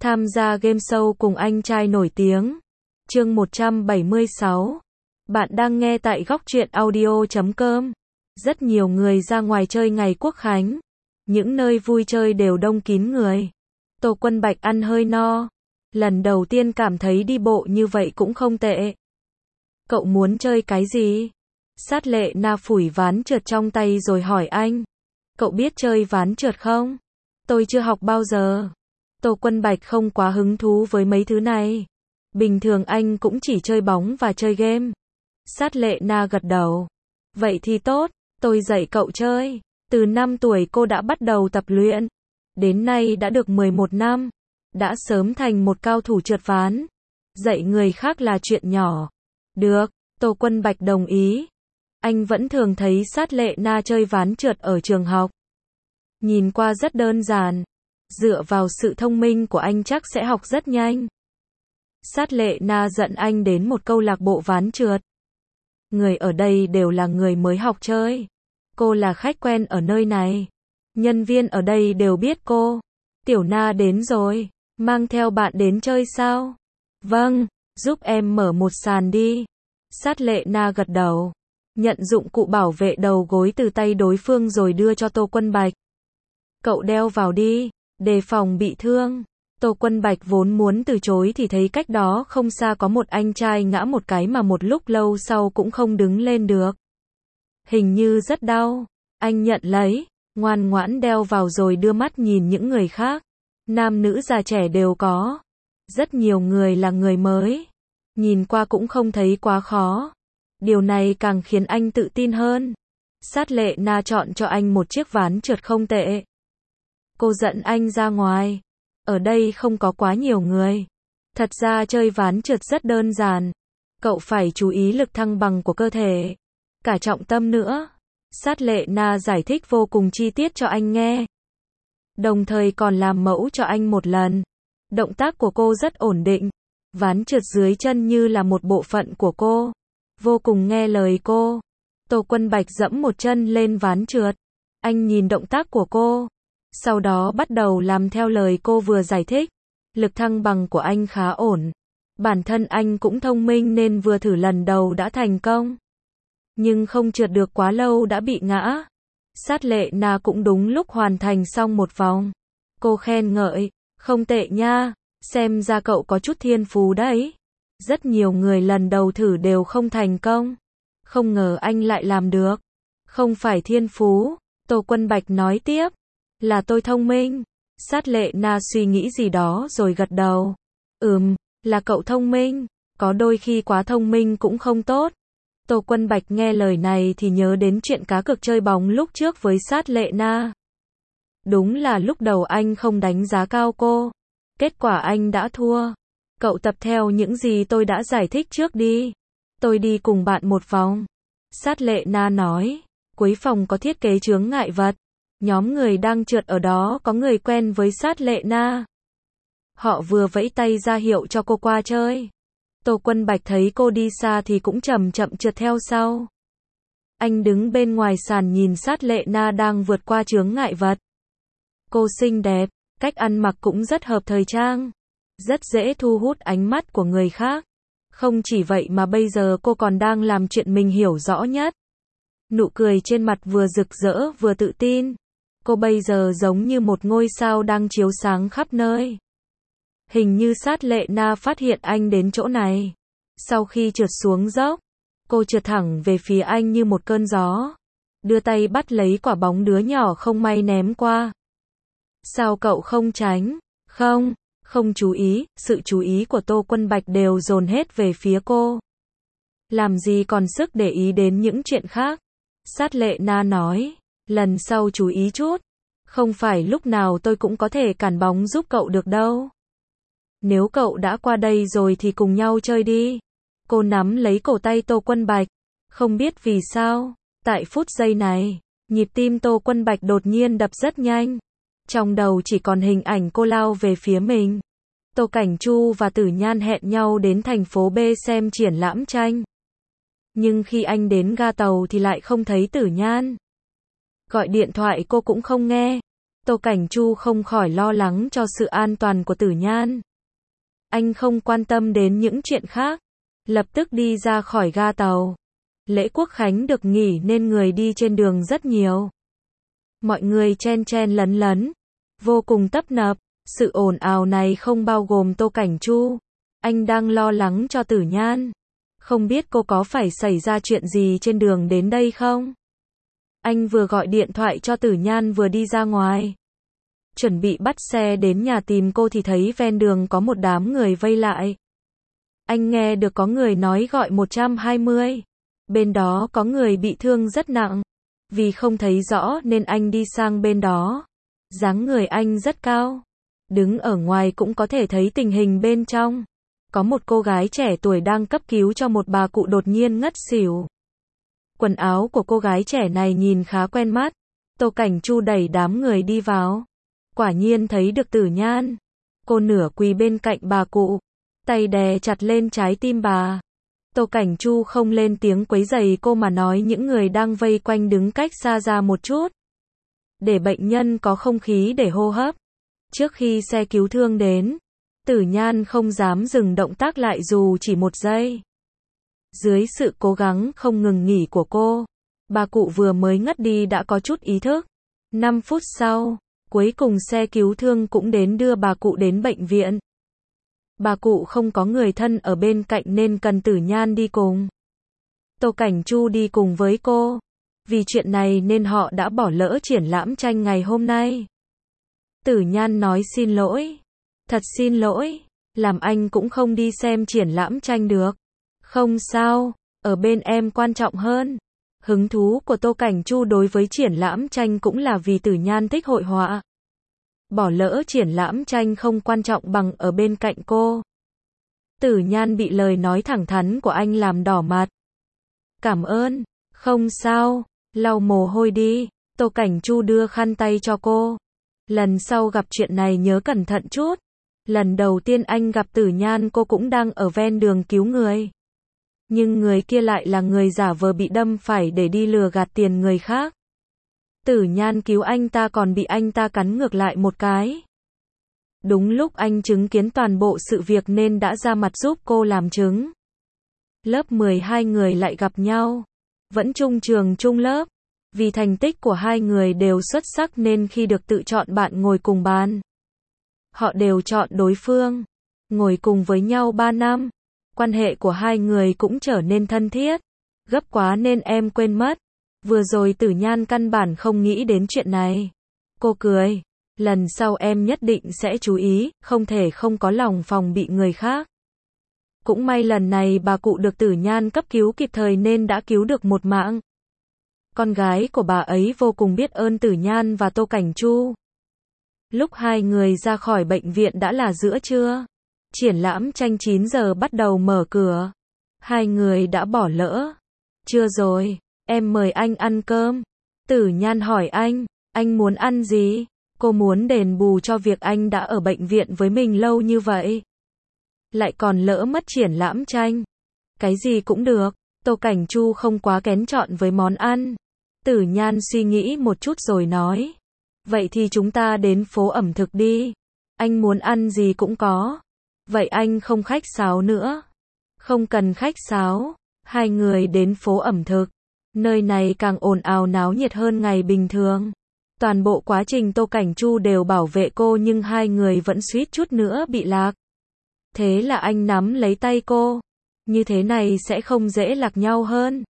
Tham gia game show cùng anh trai nổi tiếng. Chương 176. Bạn đang nghe tại góc truyện audio.com. Rất nhiều người ra ngoài chơi ngày Quốc khánh. Những nơi vui chơi đều đông kín người. Tô Quân Bạch ăn hơi no. Lần đầu tiên cảm thấy đi bộ như vậy cũng không tệ. Cậu muốn chơi cái gì? Sát Lệ Na phủi ván trượt trong tay rồi hỏi anh. Cậu biết chơi ván trượt không? Tôi chưa học bao giờ. Tô Quân Bạch không quá hứng thú với mấy thứ này. Bình thường anh cũng chỉ chơi bóng và chơi game. Sát Lệ Na gật đầu. Vậy thì tốt, tôi dạy cậu chơi. Từ 5 tuổi cô đã bắt đầu tập luyện. Đến nay đã được 11 năm. Đã sớm thành một cao thủ trượt ván. Dạy người khác là chuyện nhỏ. Được, Tô Quân Bạch đồng ý. Anh vẫn thường thấy Sát Lệ Na chơi ván trượt ở trường học. Nhìn qua rất đơn giản. Dựa vào sự thông minh của anh chắc sẽ học rất nhanh. Sát Lệ Na dẫn anh đến một câu lạc bộ ván trượt. Người ở đây đều là người mới học chơi. Cô là khách quen ở nơi này. Nhân viên ở đây đều biết cô. Tiểu Na đến rồi. Mang theo bạn đến chơi sao? Vâng, giúp em mở một sàn đi. Sát Lệ Na gật đầu. Nhận dụng cụ bảo vệ đầu gối từ tay đối phương rồi đưa cho Tô Quân Bạch. Cậu đeo vào đi, đề phòng bị thương. Tô Quân Bạch vốn muốn từ chối thì thấy cách đó không xa có một anh trai ngã một cái mà một lúc lâu sau cũng không đứng lên được. Hình như rất đau. Anh nhận lấy, ngoan ngoãn đeo vào rồi đưa mắt nhìn những người khác. Nam nữ già trẻ đều có. Rất nhiều người là người mới. Nhìn qua cũng không thấy quá khó. Điều này càng khiến anh tự tin hơn. Sát Lệ Na chọn cho anh một chiếc ván trượt không tệ. Cô dẫn anh ra ngoài. Ở đây không có quá nhiều người. Thật ra chơi ván trượt rất đơn giản. Cậu phải chú ý lực thăng bằng của cơ thể. Cả trọng tâm nữa. Sát Lệ Na giải thích vô cùng chi tiết cho anh nghe. Đồng thời còn làm mẫu cho anh một lần. Động tác của cô rất ổn định. Ván trượt dưới chân như là một bộ phận của cô. Vô cùng nghe lời cô. Tô Quân Bạch dẫm một chân lên ván trượt. Anh nhìn động tác của cô. Sau đó bắt đầu làm theo lời cô vừa giải thích. Lực thăng bằng của anh khá ổn. Bản thân anh cũng thông minh nên vừa thử lần đầu đã thành công. Nhưng không trượt được quá lâu đã bị ngã. Sát Lệ Na cũng đúng lúc hoàn thành xong một vòng. Cô khen ngợi. Không tệ nha. Xem ra cậu có chút thiên phú đấy. Rất nhiều người lần đầu thử đều không thành công. Không ngờ anh lại làm được. Không phải thiên phú. Tô Quân Bạch nói tiếp. Là tôi thông minh. Sát Lệ Na suy nghĩ gì đó rồi gật đầu. Là cậu thông minh. Có đôi khi quá thông minh cũng không tốt. Tô Quân Bạch nghe lời này thì nhớ đến chuyện cá cược chơi bóng lúc trước với Sát Lệ Na. Đúng là lúc đầu anh không đánh giá cao cô. Kết quả anh đã thua. Cậu tập theo những gì tôi đã giải thích trước đi. Tôi đi cùng bạn một vòng. Sát Lệ Na nói. Cuối phòng có thiết kế chướng ngại vật. Nhóm người đang trượt ở đó có người quen với Sát Lệ Na. Họ vừa vẫy tay ra hiệu cho cô qua chơi. Tô Quân Bạch thấy cô đi xa thì cũng chậm chậm trượt theo sau. Anh đứng bên ngoài sàn nhìn Sát Lệ Na đang vượt qua chướng ngại vật. Cô xinh đẹp, cách ăn mặc cũng rất hợp thời trang. Rất dễ thu hút ánh mắt của người khác. Không chỉ vậy mà bây giờ cô còn đang làm chuyện mình hiểu rõ nhất. Nụ cười trên mặt vừa rực rỡ vừa tự tin. Cô bây giờ giống như một ngôi sao đang chiếu sáng khắp nơi. Hình như Sát Lệ Na phát hiện anh đến chỗ này. Sau khi trượt xuống dốc, cô trượt thẳng về phía anh như một cơn gió. Đưa tay bắt lấy quả bóng đứa nhỏ không may ném qua. Sao cậu không tránh? Không chú ý, sự chú ý của Tô Quân Bạch đều dồn hết về phía cô. Làm gì còn sức để ý đến những chuyện khác. Sát Lệ Na nói, lần sau chú ý chút. Không phải lúc nào tôi cũng có thể cản bóng giúp cậu được đâu. Nếu cậu đã qua đây rồi thì cùng nhau chơi đi. Cô nắm lấy cổ tay Tô Quân Bạch. Không biết vì sao, tại phút giây này, nhịp tim Tô Quân Bạch đột nhiên đập rất nhanh. Trong đầu chỉ còn hình ảnh cô lao về phía mình. Tô Cảnh Chu và Tử Nhan hẹn nhau đến thành phố B xem triển lãm tranh. Nhưng khi anh đến ga tàu thì lại không thấy Tử Nhan. Gọi điện thoại cô cũng không nghe. Tô Cảnh Chu không khỏi lo lắng cho sự an toàn của Tử Nhan. Anh không quan tâm đến những chuyện khác, lập tức đi ra khỏi ga tàu. Lễ Quốc Khánh được nghỉ nên người đi trên đường rất nhiều. Mọi người chen chen lấn lấn, vô cùng tấp nập. Sự ồn ào này không bao gồm Tô Cảnh Chu. Anh đang lo lắng cho Tử Nhan. Không biết cô có phải xảy ra chuyện gì trên đường đến đây không? Anh vừa gọi điện thoại cho Tử Nhan vừa đi ra ngoài. Chuẩn bị bắt xe đến nhà tìm cô thì thấy ven đường có một đám người vây lại. Anh nghe được có người nói gọi 120. Bên đó có người bị thương rất nặng. Vì không thấy rõ nên anh đi sang bên đó. Dáng người anh rất cao. Đứng ở ngoài cũng có thể thấy tình hình bên trong. Có một cô gái trẻ tuổi đang cấp cứu cho một bà cụ đột nhiên ngất xỉu. Quần áo của cô gái trẻ này nhìn khá quen mắt. Tô Cảnh Chu đẩy đám người đi vào. Quả nhiên thấy được Tử Nhan. Cô nửa quỳ bên cạnh bà cụ, tay đè chặt lên trái tim bà. Tô Cảnh Chu không lên tiếng quấy rầy cô mà nói những người đang vây quanh đứng cách xa ra một chút. Để bệnh nhân có không khí để hô hấp. Trước khi xe cứu thương đến, Tử Nhan không dám dừng động tác lại dù chỉ một giây. Dưới sự cố gắng không ngừng nghỉ của cô, bà cụ vừa mới ngất đi đã có chút ý thức. 5 phút sau, cuối cùng xe cứu thương cũng đến đưa bà cụ đến bệnh viện. Bà cụ không có người thân ở bên cạnh nên cần Tử Nhan đi cùng. Tô Cảnh Chu đi cùng với cô. Vì chuyện này nên họ đã bỏ lỡ triển lãm tranh ngày hôm nay. Tử Nhan nói xin lỗi. Thật xin lỗi, làm anh cũng không đi xem triển lãm tranh được. Không sao, ở bên em quan trọng hơn. Hứng thú của Tô Cảnh Chu đối với triển lãm tranh cũng là vì Tử Nhan thích hội họa. Bỏ lỡ triển lãm tranh không quan trọng bằng ở bên cạnh cô. Tử Nhan bị lời nói thẳng thắn của anh làm đỏ mặt. Cảm ơn, không sao, lau mồ hôi đi. Tô Cảnh Chu đưa khăn tay cho cô. Lần sau gặp chuyện này nhớ cẩn thận chút. Lần đầu tiên anh gặp Tử Nhan cô cũng đang ở ven đường cứu người. Nhưng người kia lại là người giả vờ bị đâm phải để đi lừa gạt tiền người khác. Tử Nhan cứu anh ta còn bị anh ta cắn ngược lại một cái. Đúng lúc anh chứng kiến toàn bộ sự việc nên đã ra mặt giúp cô làm chứng. Lớp 12 người lại gặp nhau. Vẫn chung trường chung lớp. Vì thành tích của hai người đều xuất sắc nên khi được tự chọn bạn ngồi cùng bàn, họ đều chọn đối phương. Ngồi cùng với nhau 3 năm. Quan hệ của hai người cũng trở nên thân thiết. Gấp quá nên em quên mất. Vừa rồi Tử Nhan căn bản không nghĩ đến chuyện này. Cô cười. Lần sau em nhất định sẽ chú ý, không thể không có lòng phòng bị người khác. Cũng may lần này bà cụ được Tử Nhan cấp cứu kịp thời nên đã cứu được một mạng. Con gái của bà ấy vô cùng biết ơn Tử Nhan và Tô Cảnh Chu. Lúc hai người ra khỏi bệnh viện đã là giữa trưa. Triển lãm tranh 9 giờ bắt đầu mở cửa. Hai người đã bỏ lỡ. Chưa rồi, em mời anh ăn cơm. Tử Nhan hỏi anh muốn ăn gì? Cô muốn đền bù cho việc anh đã ở bệnh viện với mình lâu như vậy. Lại còn lỡ mất triển lãm tranh. Cái gì cũng được. Tô Cảnh Chu không quá kén chọn với món ăn. Tử Nhan suy nghĩ một chút rồi nói. Vậy thì chúng ta đến phố ẩm thực đi. Anh muốn ăn gì cũng có. Vậy anh không khách sáo nữa. Không cần khách sáo. Hai người đến phố ẩm thực. Nơi này càng ồn ào náo nhiệt hơn ngày bình thường. Toàn bộ quá trình Tô Cảnh Chu đều bảo vệ cô nhưng hai người vẫn suýt chút nữa bị lạc. Thế là anh nắm lấy tay cô. Như thế này sẽ không dễ lạc nhau hơn.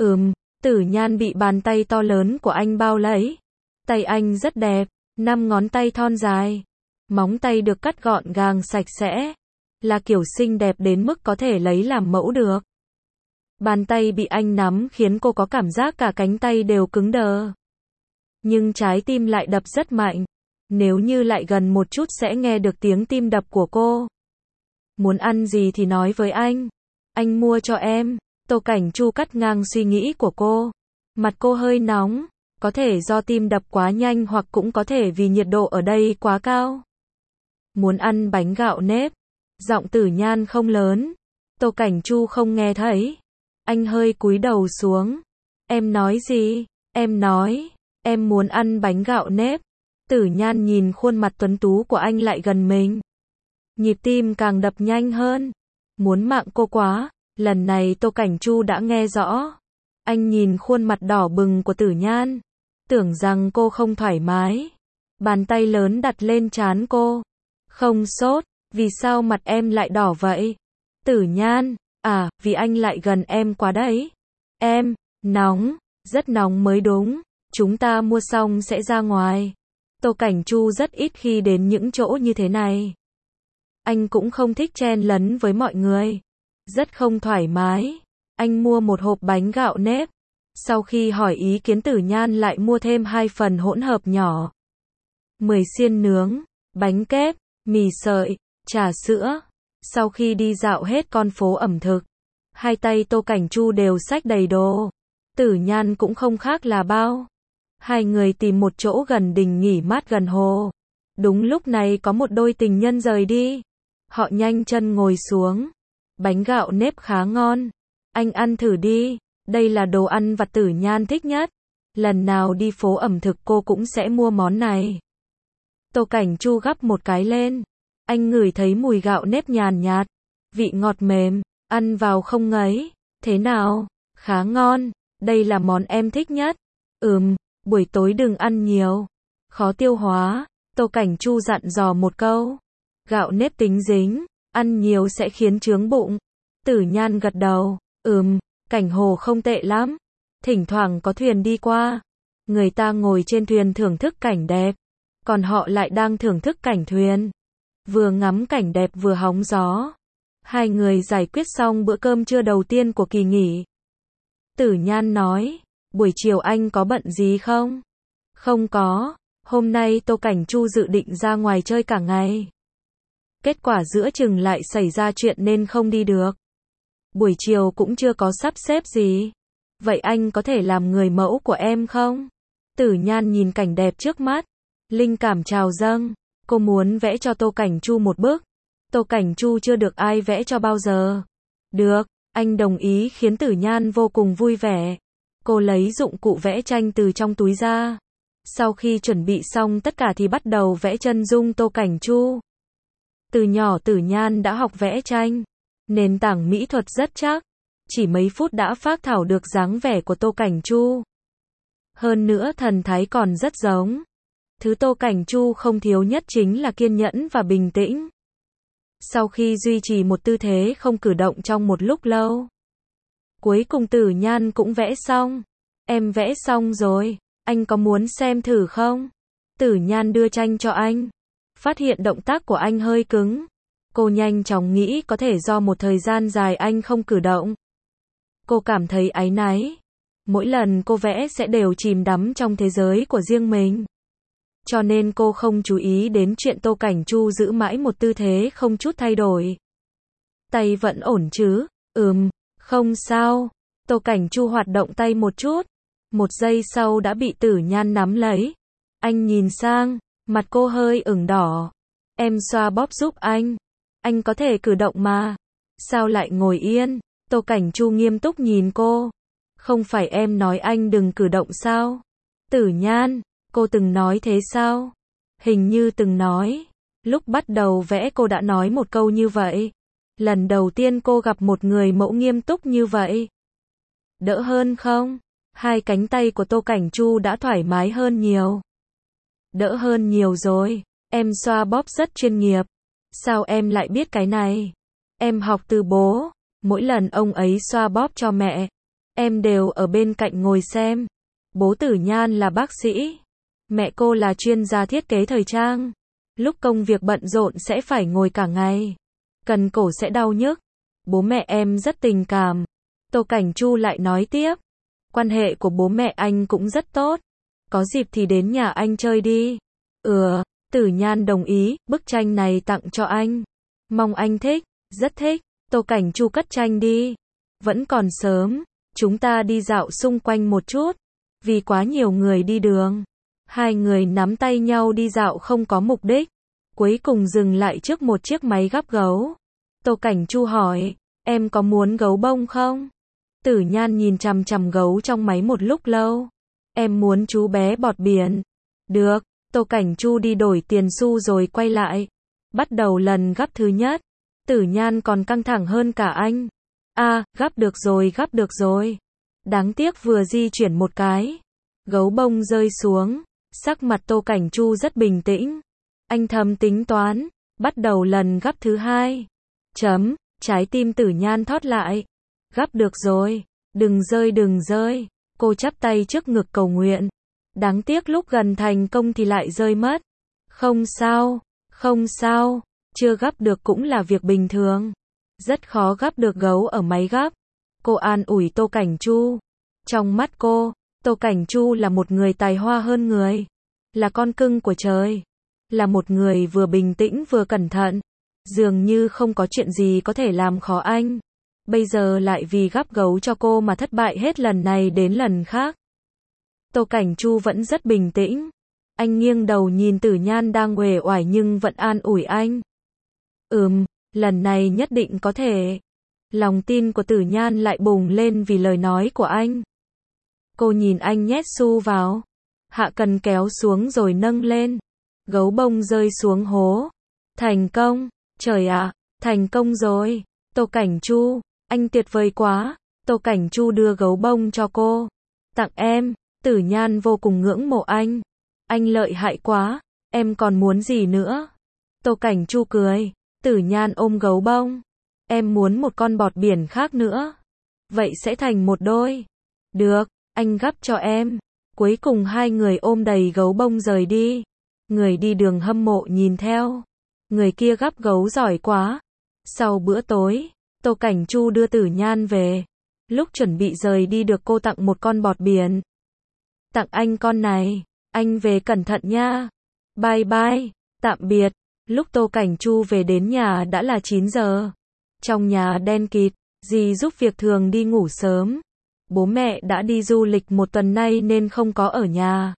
Tử Nhan bị bàn tay to lớn của anh bao lấy. Tay anh rất đẹp, 5 ngón tay thon dài. Móng tay được cắt gọn gàng sạch sẽ. Là kiểu xinh đẹp đến mức có thể lấy làm mẫu được. Bàn tay bị anh nắm khiến cô có cảm giác cả cánh tay đều cứng đờ. Nhưng trái tim lại đập rất mạnh. Nếu như lại gần một chút sẽ nghe được tiếng tim đập của cô. Muốn ăn gì thì nói với anh. Anh mua cho em. Tô Cảnh Chu cắt ngang suy nghĩ của cô. Mặt cô hơi nóng. Có thể do tim đập quá nhanh hoặc cũng có thể vì nhiệt độ ở đây quá cao. Muốn ăn bánh gạo nếp. Giọng Tử Nhan không lớn. Tô Cảnh Chu không nghe thấy. Anh hơi cúi đầu xuống. Em nói gì? Em nói, em muốn ăn bánh gạo nếp. Tử Nhan nhìn khuôn mặt tuấn tú của anh lại gần mình. Nhịp tim càng đập nhanh hơn. Muốn mạng cô quá. Lần này Tô Cảnh Chu đã nghe rõ. Anh nhìn khuôn mặt đỏ bừng của Tử Nhan. Tưởng rằng cô không thoải mái. Bàn tay lớn đặt lên trán cô. Không sốt, vì sao mặt em lại đỏ vậy? Tử Nhan, à, vì anh lại gần em quá đấy. Em, nóng, rất nóng mới đúng. Chúng ta mua xong sẽ ra ngoài. Tô Cảnh Chu rất ít khi đến những chỗ như thế này. Anh cũng không thích chen lấn với mọi người. Rất không thoải mái. Anh mua một hộp bánh gạo nếp. Sau khi hỏi ý kiến Tử Nhan lại mua thêm 2 phần hỗn hợp nhỏ. 10 xiên nướng, bánh kép, mì sợi, trà sữa. Sau khi đi dạo hết con phố ẩm thực, hai tay Tô Cảnh Chu đều xách đầy đồ. Tử Nhan cũng không khác là bao. Hai người tìm một chỗ gần đình nghỉ mát gần hồ. Đúng lúc này có một đôi tình nhân rời đi. Họ nhanh chân ngồi xuống. Bánh gạo nếp khá ngon. Anh ăn thử đi. Đây là đồ ăn vặt Tử Nhan thích nhất. Lần nào đi phố ẩm thực cô cũng sẽ mua món này. Tô Cảnh Chu gắp một cái lên. Anh ngửi thấy mùi gạo nếp nhàn nhạt. Vị ngọt mềm. Ăn vào không ngấy. Thế nào? Khá ngon. Đây là món em thích nhất. Buổi tối đừng ăn nhiều. Khó tiêu hóa. Tô Cảnh Chu dặn dò một câu. Gạo nếp tính dính. Ăn nhiều sẽ khiến chướng bụng. Tử Nhan gật đầu. Cảnh hồ không tệ lắm. Thỉnh thoảng có thuyền đi qua. Người ta ngồi trên thuyền thưởng thức cảnh đẹp. Còn họ lại đang thưởng thức cảnh thuyền. Vừa ngắm cảnh đẹp vừa hóng gió. Hai người giải quyết xong bữa cơm trưa đầu tiên của kỳ nghỉ. Tử Nhan nói. Buổi chiều anh có bận gì không? Không có. Hôm nay Tô Cảnh Chu dự định ra ngoài chơi cả ngày. Kết quả giữa chừng lại xảy ra chuyện nên không đi được. Buổi chiều cũng chưa có sắp xếp gì. Vậy anh có thể làm người mẫu của em không? Tử Nhan nhìn cảnh đẹp trước mắt. Linh cảm trào dâng. Cô muốn vẽ cho Tô Cảnh Chu một bức. Tô Cảnh Chu chưa được ai vẽ cho bao giờ. Được, anh đồng ý khiến Tử Nhan vô cùng vui vẻ. Cô lấy dụng cụ vẽ tranh từ trong túi ra. Sau khi chuẩn bị xong tất cả thì bắt đầu vẽ chân dung Tô Cảnh Chu. Từ nhỏ Tử Nhan đã học vẽ tranh. Nền tảng mỹ thuật rất chắc. Chỉ mấy phút đã phác thảo được dáng vẻ của Tô Cảnh Chu. Hơn nữa thần thái còn rất giống. Thứ Tô Cảnh Chu không thiếu nhất chính là kiên nhẫn và bình tĩnh. Sau khi duy trì một tư thế không cử động trong một lúc lâu, cuối cùng Tử Nhan cũng vẽ xong. Em vẽ xong rồi, anh có muốn xem thử không? Tử Nhan đưa tranh cho anh. Phát hiện động tác của anh hơi cứng. Cô nhanh chóng nghĩ có thể do một thời gian dài anh không cử động. Cô cảm thấy áy náy. Mỗi lần cô vẽ sẽ đều chìm đắm trong thế giới của riêng mình. Cho nên cô không chú ý đến chuyện Tô Cảnh Chu giữ mãi một tư thế không chút thay đổi. Tay vẫn ổn chứ? Không sao. Tô Cảnh Chu hoạt động tay một chút. Một giây sau đã bị Tử Nhan nắm lấy. Anh nhìn sang, mặt cô hơi ửng đỏ. Em xoa bóp giúp anh. Anh có thể cử động mà. Sao lại ngồi yên? Tô Cảnh Chu nghiêm túc nhìn cô. Không phải em nói anh đừng cử động sao? Tử Nhan, cô từng nói thế sao? Hình như từng nói. Lúc bắt đầu vẽ cô đã nói một câu như vậy. Lần đầu tiên cô gặp một người mẫu nghiêm túc như vậy. Đỡ hơn không? Hai cánh tay của Tô Cảnh Chu đã thoải mái hơn nhiều. Đỡ hơn nhiều rồi. Em xoa bóp rất chuyên nghiệp. Sao em lại biết cái này? Em học từ bố. Mỗi lần ông ấy xoa bóp cho mẹ, em đều ở bên cạnh ngồi xem. Bố Tử Nhan là bác sĩ. Mẹ cô là chuyên gia thiết kế thời trang. Lúc công việc bận rộn sẽ phải ngồi cả ngày. Cần cổ sẽ đau nhức. Bố mẹ em rất tình cảm. Tô Cảnh Chu lại nói tiếp. Quan hệ của bố mẹ anh cũng rất tốt. Có dịp thì đến nhà anh chơi đi. Tử Nhan đồng ý, bức tranh này tặng cho anh. Mong anh thích, rất thích. Tô Cảnh Chu cất tranh đi. Vẫn còn sớm, chúng ta đi dạo xung quanh một chút. Vì quá nhiều người đi đường. Hai người nắm tay nhau đi dạo không có mục đích. Cuối cùng dừng lại trước một chiếc máy gắp gấu. Tô Cảnh Chu hỏi, em có muốn gấu bông không? Tử Nhan nhìn chằm chằm gấu trong máy một lúc lâu. Em muốn chú bé bọt biển. Được, Tô Cảnh Chu đi đổi tiền xu rồi quay lại. Bắt đầu lần gắp thứ nhất. Tử Nhan còn căng thẳng hơn cả anh. Gắp được rồi. Đáng tiếc vừa di chuyển một cái. Gấu bông rơi xuống. Sắc mặt Tô Cảnh Chu rất bình tĩnh. Anh thầm tính toán. Bắt đầu lần gắp thứ hai. Trái tim Tử Nhan thót lại. Gắp được rồi. Đừng rơi. Cô chắp tay trước ngực cầu nguyện. Đáng tiếc lúc gần thành công thì lại rơi mất. Không sao. Chưa gắp được cũng là việc bình thường. Rất khó gắp được gấu ở máy gắp. Cô an ủi Tô Cảnh Chu. Trong mắt cô, Tô Cảnh Chu là một người tài hoa hơn người. Là con cưng của trời. Là một người vừa bình tĩnh vừa cẩn thận. Dường như không có chuyện gì có thể làm khó anh. Bây giờ lại vì gắp gấu cho cô mà thất bại hết lần này đến lần khác. Tô Cảnh Chu vẫn rất bình tĩnh. Anh nghiêng đầu nhìn Tử Nhan đang uể oải nhưng vẫn an ủi anh. Lần này nhất định có thể. Lòng tin của Tử Nhan lại bùng lên vì lời nói của anh. Cô nhìn anh nhét xu vào. Hạ cần kéo xuống rồi nâng lên. Gấu bông rơi xuống hố. Thành công. Trời ạ, thành công rồi. Tô Cảnh Chu, anh tuyệt vời quá. Tô Cảnh Chu đưa gấu bông cho cô. Tặng em. Tử Nhan vô cùng ngưỡng mộ anh. Anh lợi hại quá. Em còn muốn gì nữa? Tô Cảnh Chu cười. Tử Nhan ôm gấu bông. Em muốn một con bọt biển khác nữa. Vậy sẽ thành một đôi. Được, anh gắp cho em. Cuối cùng hai người ôm đầy gấu bông rời đi. Người đi đường hâm mộ nhìn theo. Người kia gắp gấu giỏi quá. Sau bữa tối, Tô Cảnh Chu đưa Tử Nhan về. Lúc chuẩn bị rời đi được cô tặng một con bọt biển. Tặng anh con này. Anh về cẩn thận nha. Bye bye. Tạm biệt. Lúc Tô Cảnh Chu về đến nhà đã là 9 giờ. Trong nhà đen kịt, dì giúp việc thường đi ngủ sớm. Bố mẹ đã đi du lịch một tuần nay nên không có ở nhà.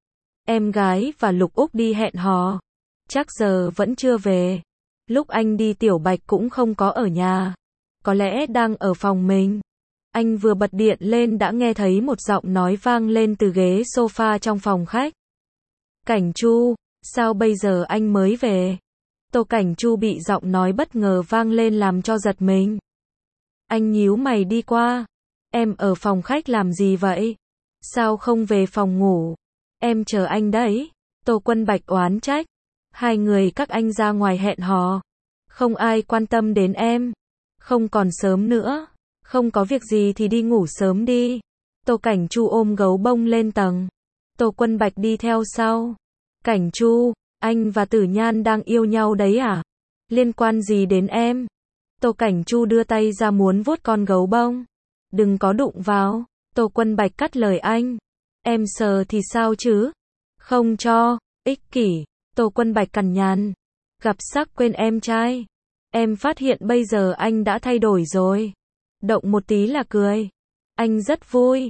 Em gái và Lục Úc đi hẹn hò. Chắc giờ vẫn chưa về. Lúc anh đi Tiểu Bạch cũng không có ở nhà. Có lẽ đang ở phòng mình. Anh vừa bật điện lên đã nghe thấy một giọng nói vang lên từ ghế sofa trong phòng khách. Cảnh Chu, sao bây giờ anh mới về? Tô Cảnh Chu bị giọng nói bất ngờ vang lên làm cho giật mình. Anh nhíu mày đi qua. Em ở phòng khách làm gì vậy? Sao không về phòng ngủ? Em chờ anh đấy. Tô Quân Bạch oán trách. Hai người các anh ra ngoài hẹn hò. Không ai quan tâm đến em. Không còn sớm nữa. Không có việc gì thì đi ngủ sớm đi. Tô Cảnh Chu ôm gấu bông lên tầng. Tô Quân Bạch đi theo sau. Cảnh Chu, anh và Tử Nhan đang yêu nhau đấy à? Liên quan gì đến em? Tô Cảnh Chu đưa tay ra muốn vuốt con gấu bông. Đừng có đụng vào. Tô Quân Bạch cắt lời anh. Em sờ thì sao chứ? Không cho. Ích kỷ. Tô Quân Bạch cằn nhằn. Gặp sắc quên em trai. Em phát hiện bây giờ anh đã thay đổi rồi. Động một tí là cười. Anh rất vui.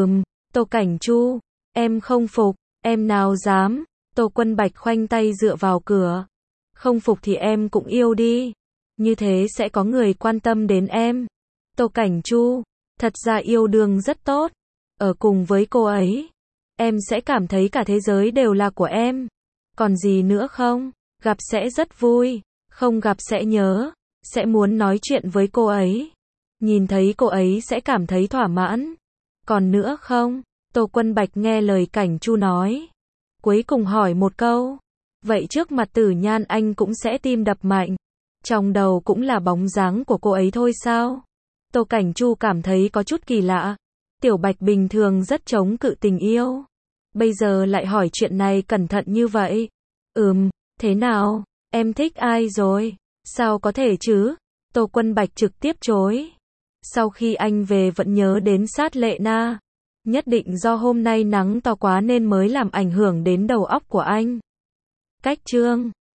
Tô Cảnh Chu. Em không phục. Em nào dám. Tô Quân Bạch khoanh tay dựa vào cửa. Không phục thì em cũng yêu đi. Như thế sẽ có người quan tâm đến em. Tô Cảnh Chu. Thật ra yêu đương rất tốt. Ở cùng với cô ấy, em sẽ cảm thấy cả thế giới đều là của em. Còn gì nữa không? Gặp sẽ rất vui. Không gặp sẽ nhớ. Sẽ muốn nói chuyện với cô ấy. Nhìn thấy cô ấy sẽ cảm thấy thỏa mãn. Còn nữa không? Tô Quân Bạch nghe lời Cảnh Chu nói. Cuối cùng hỏi một câu. Vậy trước mặt Tử Nhan anh cũng sẽ tim đập mạnh. Trong đầu cũng là bóng dáng của cô ấy thôi sao? Tô Cảnh Chu cảm thấy có chút kỳ lạ. Tiểu Bạch bình thường rất chống cự tình yêu. Bây giờ lại hỏi chuyện này cẩn thận như vậy. Thế nào? Em thích ai rồi? Sao có thể chứ? Tô Quân Bạch trực tiếp chối. Sau khi anh về vẫn nhớ đến Sát Lệ Na. Nhất định do hôm nay nắng to quá nên mới làm ảnh hưởng đến đầu óc của anh. Cách chương